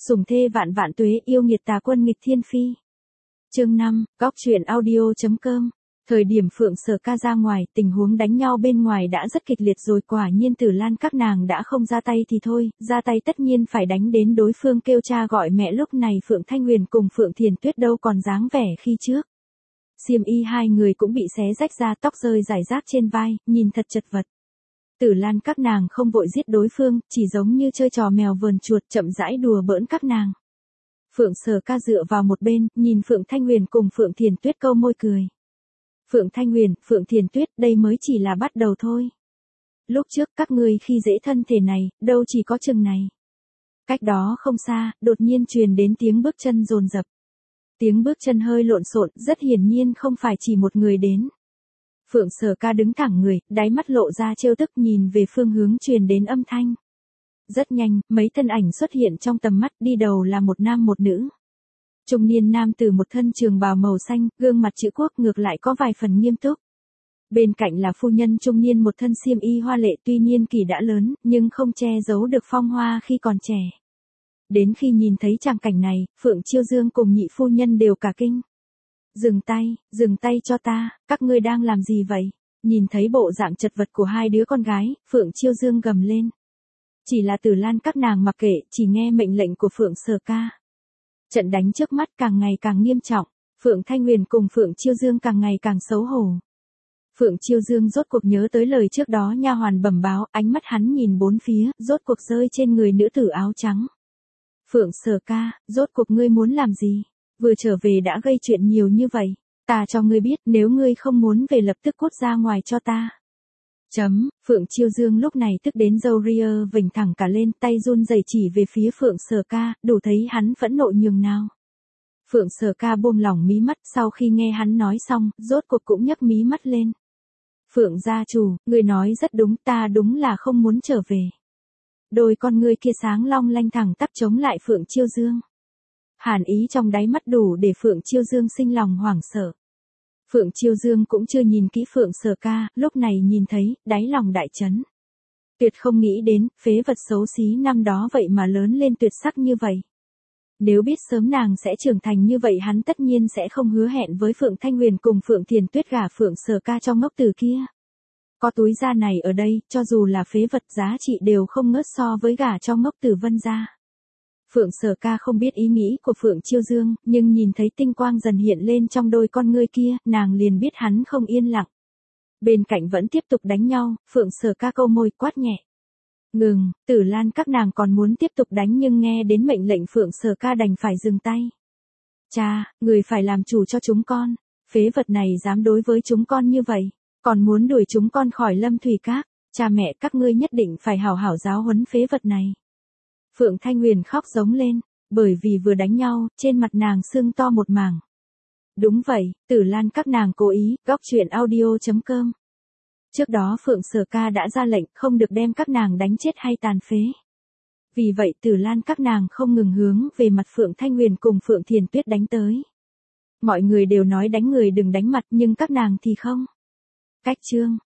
Sủng thê vạn vạn tuế, yêu nghiệt tà quân nghịch thiên phi. Chương 5, góc truyện audio.com. Thời điểm Phượng Sở Ca ra ngoài, tình huống đánh nhau bên ngoài đã rất kịch liệt rồi, quả nhiên Tử Lan các nàng đã không ra tay thì thôi, ra tay tất nhiên phải đánh đến đối phương kêu cha gọi mẹ. Lúc này Phượng Thanh Huyền cùng Phượng Thiền Tuyết đâu còn dáng vẻ khi trước. Xiêm y hai người cũng bị xé rách ra, tóc rơi rải rác trên vai, nhìn thật chật vật. Tử Lan các nàng không vội giết đối phương, chỉ giống như chơi trò mèo vờn chuột, chậm rãi đùa bỡn các nàng. Phượng Sở Ca dựa vào một bên, nhìn Phượng Thanh Huyền cùng Phượng Thiền Tuyết câu môi cười. Phượng Thanh Huyền, Phượng Thiền Tuyết, đây mới chỉ là bắt đầu thôi. Lúc trước các ngươi khi dễ thân thể này, đâu chỉ có chừng này. Cách đó không xa, đột nhiên truyền đến tiếng bước chân dồn dập. Tiếng bước chân hơi lộn xộn, rất hiển nhiên không phải chỉ một người đến. Phượng Sở Ca đứng thẳng người, đáy mắt lộ ra trêu tức, nhìn về phương hướng truyền đến âm thanh. Rất nhanh, mấy thân ảnh xuất hiện trong tầm mắt, đi đầu là một nam một nữ. Trung niên nam tử một thân trường bào màu xanh, gương mặt chữ quốc ngược lại có vài phần nghiêm túc. Bên cạnh là phu nhân trung niên một thân xiêm y hoa lệ, tuy niên kỷ đã lớn, nhưng không che giấu được phong hoa khi còn trẻ. Đến khi nhìn thấy tràng cảnh này, Phượng Chiêu Dương cùng nhị phu nhân đều cả kinh. Dừng tay cho ta, các ngươi đang làm gì vậy? Nhìn thấy bộ dạng chật vật của hai đứa con gái, Phượng Chiêu Dương gầm lên. Chỉ là Tử Lan các nàng mặc kệ, chỉ nghe mệnh lệnh của Phượng Sở Ca. Trận đánh trước mắt càng ngày càng nghiêm trọng, Phượng Thanh Huyền cùng Phượng Chiêu Dương càng ngày càng xấu hổ. Phượng Chiêu Dương rốt cuộc nhớ tới lời trước đó nha hoàn bẩm báo, ánh mắt hắn nhìn bốn phía, rốt cuộc rơi trên người nữ tử áo trắng. Phượng Sở Ca, rốt cuộc ngươi muốn làm gì? Vừa trở về đã gây chuyện nhiều như vậy, ta cho ngươi biết, nếu ngươi không muốn về lập tức cút ra ngoài cho ta. Phượng Chiêu Dương lúc này tức đến râu ria vểnh thẳng cả lên, tay run rẩy chỉ về phía Phượng Sở Ca, đủ thấy hắn phẫn nộ nhường nào. Phượng Sở Ca buông lỏng mí mắt, sau khi nghe hắn nói xong, rốt cuộc cũng nhấc mí mắt lên. Phượng gia chủ, ngươi nói rất đúng, ta đúng là không muốn trở về. Đôi con ngươi kia sáng long lanh thẳng tắp chống lại Phượng Chiêu Dương. Hàn ý trong đáy mắt đủ để Phượng Chiêu Dương sinh lòng hoảng sợ. Phượng Chiêu Dương cũng chưa nhìn kỹ Phượng Sở Ca, lúc này nhìn thấy, đáy lòng đại chấn. Tuyệt không nghĩ đến, phế vật xấu xí năm đó vậy mà lớn lên tuyệt sắc như vậy. Nếu biết sớm nàng sẽ trưởng thành như vậy, hắn tất nhiên sẽ không hứa hẹn với Phượng Thanh Huyền cùng Phượng Thiền Tuyết gả Phượng Sở Ca cho ngốc tử kia. Có túi da này ở đây, cho dù là phế vật giá trị đều không ngớt so với gả cho ngốc tử Vân gia. Phượng Sở Ca không biết ý nghĩ của Phượng Chiêu Dương, nhưng nhìn thấy tinh quang dần hiện lên trong đôi con ngươi kia, nàng liền biết hắn không yên lặng. Bên cạnh vẫn tiếp tục đánh nhau, Phượng Sở Ca câu môi quát nhẹ. Ngừng, Tử Lan các nàng còn muốn tiếp tục đánh nhưng nghe đến mệnh lệnh Phượng Sở Ca đành phải dừng tay. Cha, người phải làm chủ cho chúng con, phế vật này dám đối với chúng con như vậy, còn muốn đuổi chúng con khỏi Lâm Thủy Các, cha mẹ các ngươi nhất định phải hảo hảo giáo huấn phế vật này. Phượng Thanh Huyền khóc giống lên, bởi vì vừa đánh nhau, trên mặt nàng sưng to một mảng. Đúng vậy, Tử Lan các nàng cố ý, góc truyện audio.com. Trước đó Phượng Sở Ca đã ra lệnh không được đem các nàng đánh chết hay tàn phế. Vì vậy Tử Lan các nàng không ngừng hướng về mặt Phượng Thanh Huyền cùng Phượng Thiền Tuyết đánh tới. Mọi người đều nói đánh người đừng đánh mặt nhưng các nàng thì không. Cách chương.